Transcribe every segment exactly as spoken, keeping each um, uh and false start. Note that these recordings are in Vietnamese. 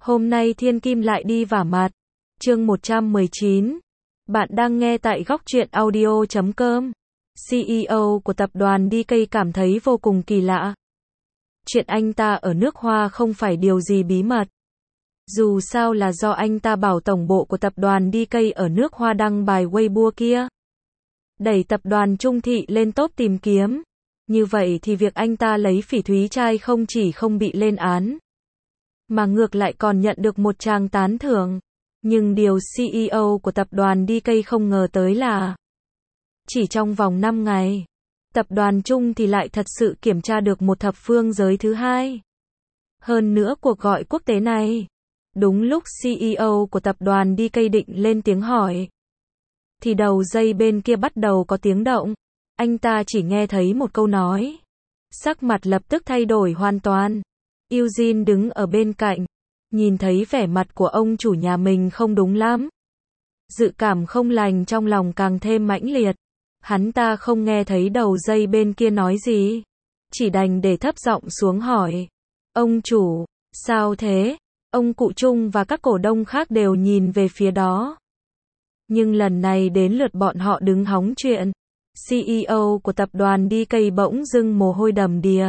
Hôm nay Thiên Kim lại đi vả mặt. Chương một trăm mười chín. Bạn đang nghe tại góc truyện audio chấm com. xê e ô của tập đoàn đê ca cảm thấy vô cùng kỳ lạ. Chuyện anh ta ở nước Hoa không phải điều gì bí mật. Dù sao là do anh ta bảo tổng bộ của tập đoàn đê ca ở nước Hoa đăng bài Weibo kia, đẩy tập đoàn Trung Thị lên top tìm kiếm. Như vậy thì việc anh ta lấy phỉ thúy trai không chỉ không bị lên án, mà ngược lại còn nhận được một tràng tán thưởng. Nhưng điều xê e ô của tập đoàn đê ca không ngờ tới là chỉ trong vòng năm ngày, tập đoàn Trung thì lại thật sự kiểm tra được một thập phương giới thứ hai. Hơn nữa cuộc gọi quốc tế này, đúng lúc xê e ô của tập đoàn đê ca định lên tiếng hỏi, thì đầu dây bên kia bắt đầu có tiếng động. Anh ta chỉ nghe thấy một câu nói, sắc mặt lập tức thay đổi hoàn toàn. Eugene đứng ở bên cạnh, nhìn thấy vẻ mặt của ông chủ nhà mình không đúng lắm. Dự cảm không lành trong lòng càng thêm mãnh liệt. Hắn ta không nghe thấy đầu dây bên kia nói gì, chỉ đành để thấp giọng xuống hỏi, ông chủ, sao thế? Ông cụ Trung và các cổ đông khác đều nhìn về phía đó. Nhưng lần này đến lượt bọn họ đứng hóng chuyện. xê e ô của tập đoàn đê ca bỗng dưng mồ hôi đầm đìa.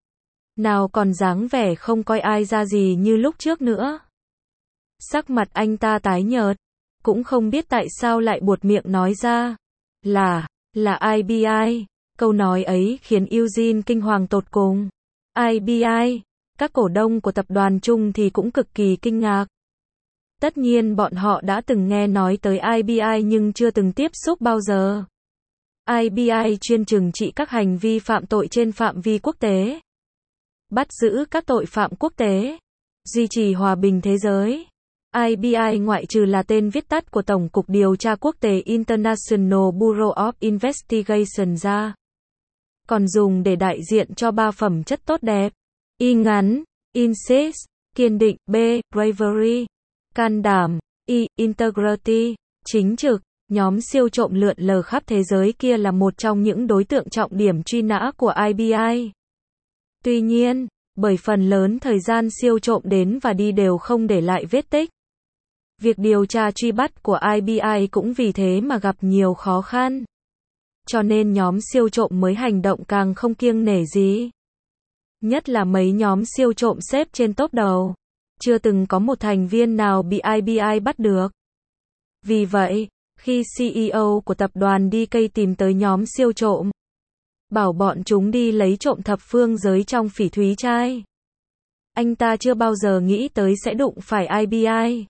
Nào còn dáng vẻ không coi ai ra gì như lúc trước nữa. Sắc mặt anh ta tái nhợt, cũng không biết tại sao lại buột miệng nói ra là, là i bê i. Câu nói ấy khiến Eugene kinh hoàng tột cùng. i bê i, các cổ đông của tập đoàn Trung thì cũng cực kỳ kinh ngạc. Tất nhiên bọn họ đã từng nghe nói tới i bê i nhưng chưa từng tiếp xúc bao giờ. i bê i chuyên trừng trị các hành vi phạm tội trên phạm vi quốc tế, bắt giữ các tội phạm quốc tế, duy trì hòa bình thế giới. i bê i ngoại trừ là tên viết tắt của Tổng cục Điều tra Quốc tế International Bureau of Investigation ra, còn dùng để đại diện cho ba phẩm chất tốt đẹp: I ngắn, insist, kiên định; B, bravery, can đảm; I, integrity, chính trực. Nhóm siêu trộm lượn lờ khắp thế giới kia là một trong những đối tượng trọng điểm truy nã của i bê i. Tuy nhiên, bởi phần lớn thời gian siêu trộm đến và đi đều không để lại vết tích, việc điều tra truy bắt của i bê i cũng vì thế mà gặp nhiều khó khăn. Cho nên nhóm siêu trộm mới hành động càng không kiêng nể gì. Nhất là mấy nhóm siêu trộm xếp trên top đầu, chưa từng có một thành viên nào bị i bê i bắt được. Vì vậy, khi xê e ô của tập đoàn đê ca tìm tới nhóm siêu trộm, bảo bọn chúng đi lấy trộm thập phương giới trong phỉ thúy trai, anh ta chưa bao giờ nghĩ tới sẽ đụng phải i bê i.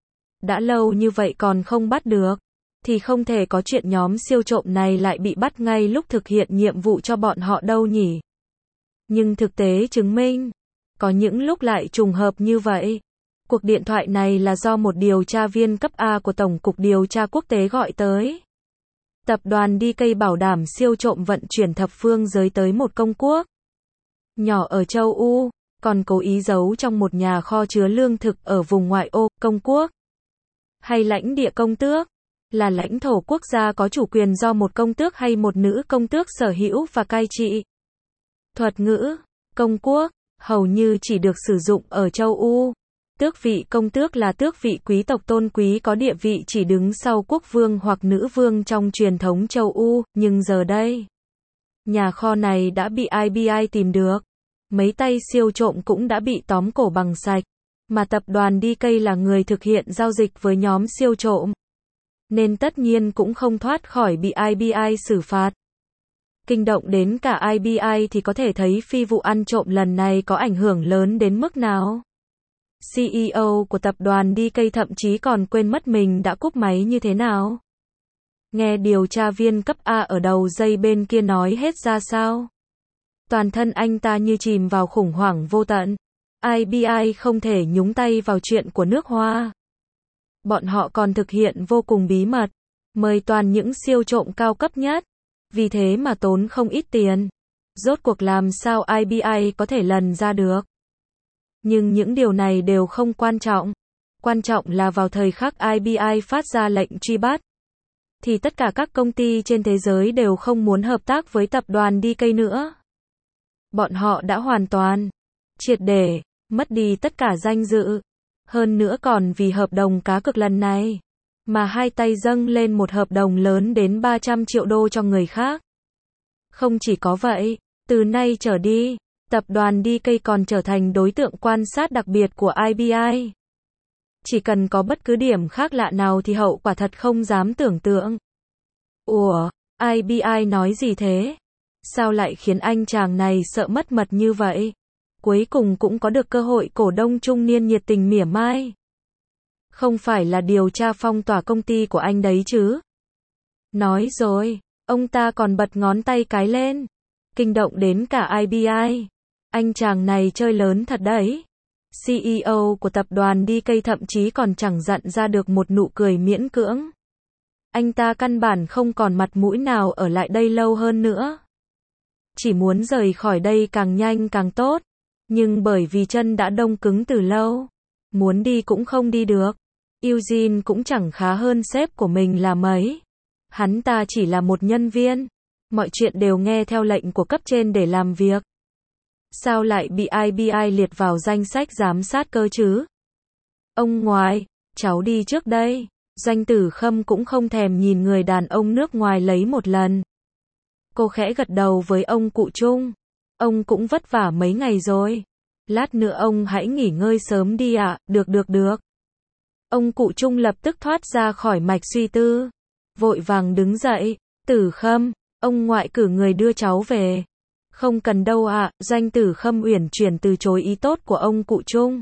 Đã lâu như vậy còn không bắt được, thì không thể có chuyện nhóm siêu trộm này lại bị bắt ngay lúc thực hiện nhiệm vụ cho bọn họ đâu nhỉ. Nhưng thực tế chứng minh, có những lúc lại trùng hợp như vậy. Cuộc điện thoại này là do một điều tra viên cấp A của Tổng cục Điều tra Quốc tế gọi tới. Tập đoàn đê ca bảo đảm siêu trộm vận chuyển thập phương giới tới một công quốc nhỏ ở châu Âu, còn cố ý giấu trong một nhà kho chứa lương thực ở vùng ngoại ô. Công quốc hay lãnh địa công tước là lãnh thổ quốc gia có chủ quyền do một công tước hay một nữ công tước sở hữu và cai trị. Thuật ngữ công quốc hầu như chỉ được sử dụng ở châu Âu. Tước vị công tước là tước vị quý tộc tôn quý có địa vị chỉ đứng sau quốc vương hoặc nữ vương trong truyền thống châu Âu, nhưng giờ đây, nhà kho này đã bị i bê i tìm được. Mấy tay siêu trộm cũng đã bị tóm cổ bằng sạch, mà tập đoàn đê ca là người thực hiện giao dịch với nhóm siêu trộm, nên tất nhiên cũng không thoát khỏi bị i bê i xử phạt. Kinh động đến cả i bê i thì có thể thấy phi vụ ăn trộm lần này có ảnh hưởng lớn đến mức nào. xê e ô của tập đoàn đê ca thậm chí còn quên mất mình đã cúp máy như thế nào. Nghe điều tra viên cấp A ở đầu dây bên kia nói hết ra sao, toàn thân anh ta như chìm vào khủng hoảng vô tận. i bê i không thể nhúng tay vào chuyện của nước Hoa. Bọn họ còn thực hiện vô cùng bí mật, mời toàn những siêu trộm cao cấp nhất, vì thế mà tốn không ít tiền. Rốt cuộc làm sao i bê i có thể lần ra được? Nhưng những điều này đều không quan trọng. Quan trọng là vào thời khắc i bê i phát ra lệnh truy bắt, thì tất cả các công ty trên thế giới đều không muốn hợp tác với tập đoàn đê ca nữa. Bọn họ đã hoàn toàn, triệt để, mất đi tất cả danh dự. Hơn nữa còn vì hợp đồng cá cược lần này, mà hai tay dâng lên một hợp đồng lớn đến ba trăm triệu đô cho người khác. Không chỉ có vậy, từ nay trở đi, tập đoàn đê ca còn trở thành đối tượng quan sát đặc biệt của i bê i. Chỉ cần có bất cứ điểm khác lạ nào thì hậu quả thật không dám tưởng tượng. Ủa, i bê i nói gì thế? Sao lại khiến anh chàng này sợ mất mật như vậy? Cuối cùng cũng có được cơ hội cổ đông trung niên nhiệt tình mỉa mai. Không phải là điều tra phong tỏa công ty của anh đấy chứ? Nói rồi, ông ta còn bật ngón tay cái lên, kinh động đến cả i bê i. Anh chàng này chơi lớn thật đấy. xê e ô của tập đoàn đê ca thậm chí còn chẳng dặn ra được một nụ cười miễn cưỡng. Anh ta căn bản không còn mặt mũi nào ở lại đây lâu hơn nữa. Chỉ muốn rời khỏi đây càng nhanh càng tốt. Nhưng bởi vì chân đã đông cứng từ lâu, muốn đi cũng không đi được. Eugene cũng chẳng khá hơn sếp của mình là mấy. Hắn ta chỉ là một nhân viên. Mọi chuyện đều nghe theo lệnh của cấp trên để làm việc. Sao lại bị i bê i liệt vào danh sách giám sát cơ chứ? Ông ngoại, cháu đi trước đây. Doanh Tử Khâm cũng không thèm nhìn người đàn ông nước ngoài lấy một lần. Cô khẽ gật đầu với ông cụ Trung. Ông cũng vất vả mấy ngày rồi. Lát nữa ông hãy nghỉ ngơi sớm đi ạ. À. Được được được. Ông cụ Trung lập tức thoát ra khỏi mạch suy tư. Vội vàng đứng dậy. Tử Khâm, ông ngoại cử người đưa cháu về. Không cần đâu ạ. À. Doanh Tử Khâm uyển chuyển từ chối ý tốt của ông cụ Trung.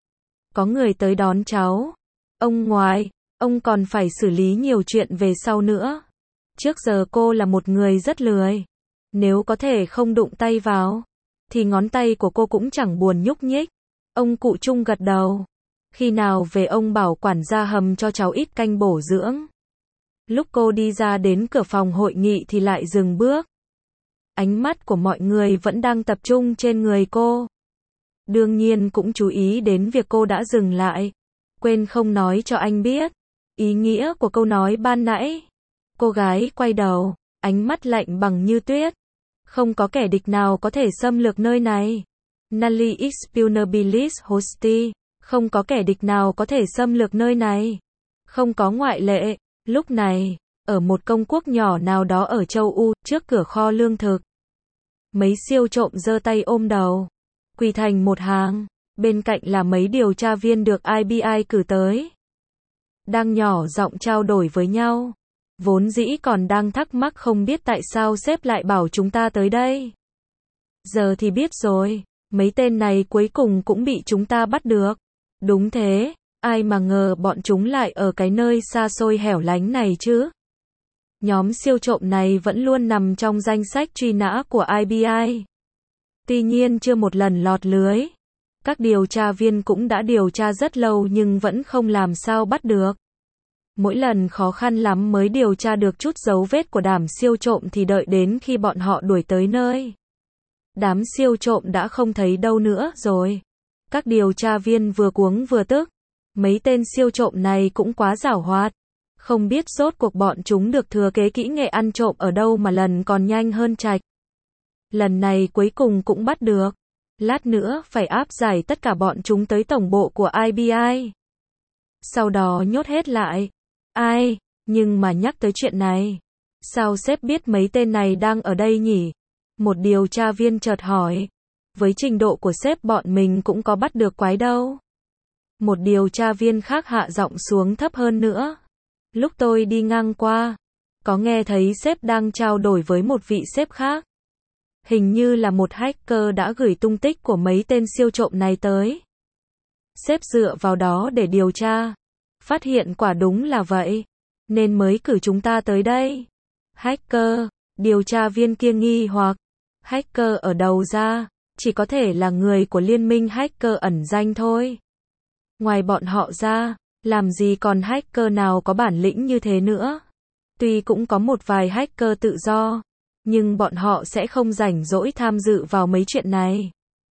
Có người tới đón cháu. Ông ngoại, ông còn phải xử lý nhiều chuyện về sau nữa. Trước giờ cô là một người rất lười. Nếu có thể không đụng tay vào, thì ngón tay của cô cũng chẳng buồn nhúc nhích. Ông cụ Trung gật đầu. Khi nào về ông bảo quản gia hầm cho cháu ít canh bổ dưỡng. Lúc cô đi ra đến cửa phòng hội nghị thì lại dừng bước. Ánh mắt của mọi người vẫn đang tập trung trên người cô. Đương nhiên cũng chú ý đến việc cô đã dừng lại. Quên không nói cho anh biết ý nghĩa của câu nói ban nãy. Cô gái quay đầu, ánh mắt lạnh bằng như tuyết. Không có kẻ địch nào có thể xâm lược nơi này. Nulli expugnabilis hosti. Không có kẻ địch nào có thể xâm lược nơi này. Không có ngoại lệ. Lúc này, ở một công quốc nhỏ nào đó ở châu U, trước cửa kho lương thực, mấy siêu trộm giơ tay ôm đầu, quỳ thành một hàng. Bên cạnh là mấy điều tra viên được i bê i cử tới. Đang nhỏ giọng trao đổi với nhau. Vốn dĩ còn đang thắc mắc không biết tại sao sếp lại bảo chúng ta tới đây. Giờ thì biết rồi, mấy tên này cuối cùng cũng bị chúng ta bắt được. Đúng thế, ai mà ngờ bọn chúng lại ở cái nơi xa xôi hẻo lánh này chứ. Nhóm siêu trộm này vẫn luôn nằm trong danh sách truy nã của i bê i. Tuy nhiên chưa một lần lọt lưới. Các điều tra viên cũng đã điều tra rất lâu nhưng vẫn không làm sao bắt được. Mỗi lần khó khăn lắm mới điều tra được chút dấu vết của đám siêu trộm thì đợi đến khi bọn họ đuổi tới nơi. Đám siêu trộm đã không thấy đâu nữa rồi. Các điều tra viên vừa cuống vừa tức. Mấy tên siêu trộm này cũng quá giảo hoạt. Không biết rốt cuộc bọn chúng được thừa kế kỹ nghệ ăn trộm ở đâu mà lần còn nhanh hơn chạch. Lần này cuối cùng cũng bắt được. Lát nữa phải áp giải tất cả bọn chúng tới tổng bộ của i bê i. Sau đó nhốt hết lại. Ai, nhưng mà nhắc tới chuyện này. Sao sếp biết mấy tên này đang ở đây nhỉ? Một điều tra viên chợt hỏi. Với trình độ của sếp bọn mình cũng có bắt được quái đâu. Một điều tra viên khác hạ giọng xuống thấp hơn nữa. Lúc tôi đi ngang qua, có nghe thấy sếp đang trao đổi với một vị sếp khác. Hình như là một hacker đã gửi tung tích của mấy tên siêu trộm này tới. Sếp dựa vào đó để điều tra. Phát hiện quả đúng là vậy. Nên mới cử chúng ta tới đây. Hacker, điều tra viên kia nghi hoặc. Hacker ở đầu ra, chỉ có thể là người của liên minh hacker ẩn danh thôi. Ngoài bọn họ ra, làm gì còn hacker nào có bản lĩnh như thế nữa. Tuy cũng có một vài hacker tự do, nhưng bọn họ sẽ không rảnh rỗi tham dự vào mấy chuyện này.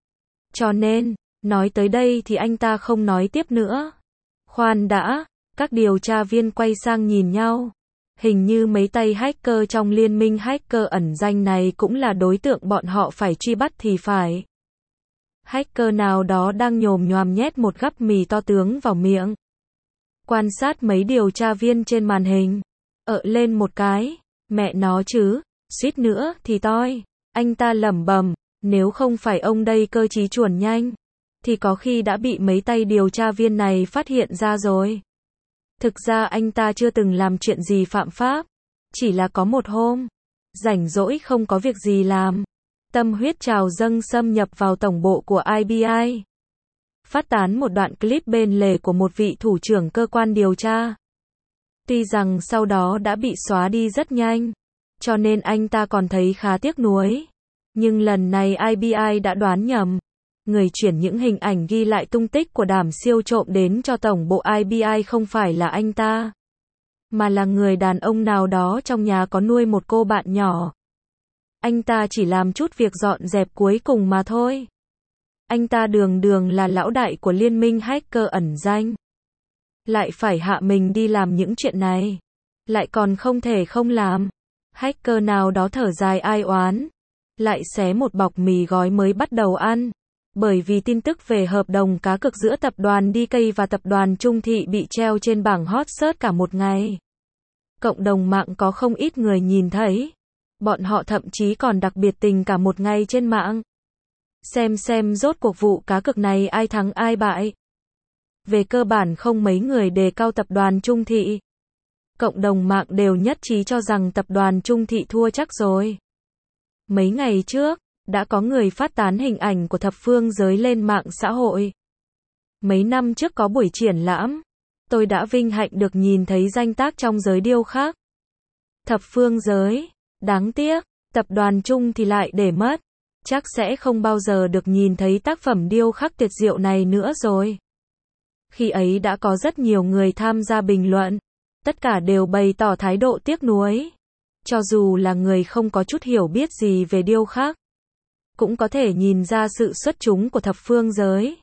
Cho nên, nói tới đây thì anh ta không nói tiếp nữa. Khoan đã, các điều tra viên quay sang nhìn nhau. Hình như mấy tay hacker trong liên minh hacker ẩn danh này cũng là đối tượng bọn họ phải truy bắt thì phải. Hacker nào đó đang nhồm nhoàm nhét một gắp mì to tướng vào miệng. Quan sát mấy điều tra viên trên màn hình. Ợ lên một cái. Mẹ nó chứ, suýt nữa thì toi. Anh ta lẩm bẩm, nếu không phải ông đây cơ trí chuồn nhanh, thì có khi đã bị mấy tay điều tra viên này phát hiện ra rồi. Thực ra anh ta chưa từng làm chuyện gì phạm pháp. Chỉ là có một hôm, rảnh rỗi không có việc gì làm. Tâm huyết trào dâng xâm nhập vào tổng bộ của I B I. Phát tán một đoạn clip bên lề của một vị thủ trưởng cơ quan điều tra. Tuy rằng sau đó đã bị xóa đi rất nhanh, cho nên anh ta còn thấy khá tiếc nuối. Nhưng lần này I B I đã đoán nhầm. Người chuyển những hình ảnh ghi lại tung tích của đám siêu trộm đến cho tổng bộ I B I không phải là anh ta, mà là người đàn ông nào đó trong nhà có nuôi một cô bạn nhỏ. Anh ta chỉ làm chút việc dọn dẹp cuối cùng mà thôi. Anh ta đường đường là lão đại của liên minh hacker ẩn danh, lại phải hạ mình đi làm những chuyện này, lại còn không thể không làm. Hacker nào đó thở dài ai oán, lại xé một bọc mì gói mới bắt đầu ăn. Bởi vì tin tức về hợp đồng cá cược giữa tập đoàn đê ca và tập đoàn Trung Thị bị treo trên bảng hot search cả một ngày. Cộng đồng mạng có không ít người nhìn thấy. Bọn họ thậm chí còn đặc biệt tình cả một ngày trên mạng. Xem xem rốt cuộc vụ cá cược này ai thắng ai bại. Về cơ bản không mấy người đề cao tập đoàn Trung Thị. Cộng đồng mạng đều nhất trí cho rằng tập đoàn Trung Thị thua chắc rồi. Mấy ngày trước, đã có người phát tán hình ảnh của thập phương giới lên mạng xã hội. Mấy năm trước có buổi triển lãm, tôi đã vinh hạnh được nhìn thấy danh tác trong giới điêu khắc. Thập phương giới, đáng tiếc, tập đoàn Trung thì lại để mất. Chắc sẽ không bao giờ được nhìn thấy tác phẩm điêu khắc tuyệt diệu này nữa rồi. Khi ấy đã có rất nhiều người tham gia bình luận. Tất cả đều bày tỏ thái độ tiếc nuối. Cho dù là người không có chút hiểu biết gì về điêu khắc, cũng có thể nhìn ra sự xuất chúng của thập phương giới.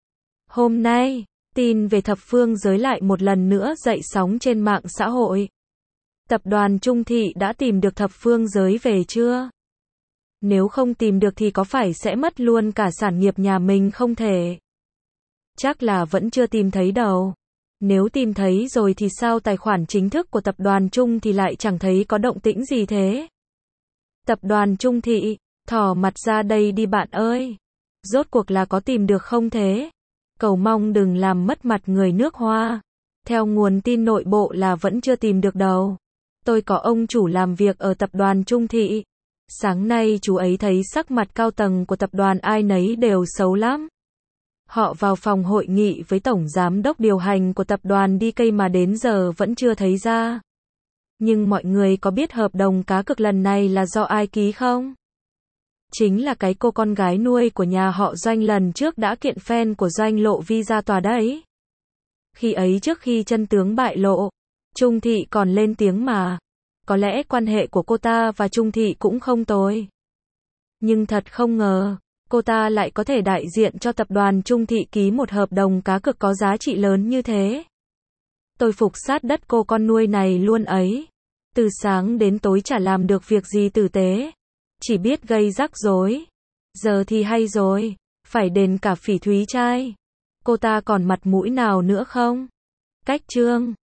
Hôm nay, tin về thập phương giới lại một lần nữa dậy sóng trên mạng xã hội. Tập đoàn Trung Thị đã tìm được thập phương giới về chưa? Nếu không tìm được thì có phải sẽ mất luôn cả sản nghiệp nhà mình không thể? Chắc là vẫn chưa tìm thấy đâu. Nếu tìm thấy rồi thì sao tài khoản chính thức của tập đoàn Trung thì lại chẳng thấy có động tĩnh gì thế? Tập đoàn Trung Thị, thò mặt ra đây đi bạn ơi. Rốt cuộc là có tìm được không thế? Cầu mong đừng làm mất mặt người nước Hoa. Theo nguồn tin nội bộ là vẫn chưa tìm được đâu. Tôi có ông chủ làm việc ở tập đoàn Trung Thị. Sáng nay chú ấy thấy sắc mặt cao tầng của tập đoàn ai nấy đều xấu lắm. Họ vào phòng hội nghị với tổng giám đốc điều hành của tập đoàn đê ca mà đến giờ vẫn chưa thấy ra. Nhưng mọi người có biết hợp đồng cá cược lần này là do ai ký không? Chính là cái cô con gái nuôi của nhà họ Doanh lần trước đã kiện fan của Doanh Lộ Vi ra tòa đấy. Khi ấy trước khi chân tướng bại lộ, Trung Thị còn lên tiếng mà. Có lẽ quan hệ của cô ta và Trung Thị cũng không tồi. Nhưng thật không ngờ, cô ta lại có thể đại diện cho tập đoàn Trung Thị ký một hợp đồng cá cược có giá trị lớn như thế. Tôi phục sát đất cô con nuôi này luôn ấy. Từ sáng đến tối chả làm được việc gì tử tế. Chỉ biết gây rắc rối. Giờ thì hay rồi, phải đền cả phỉ thúy trai. Cô ta còn mặt mũi nào nữa không? Cách chương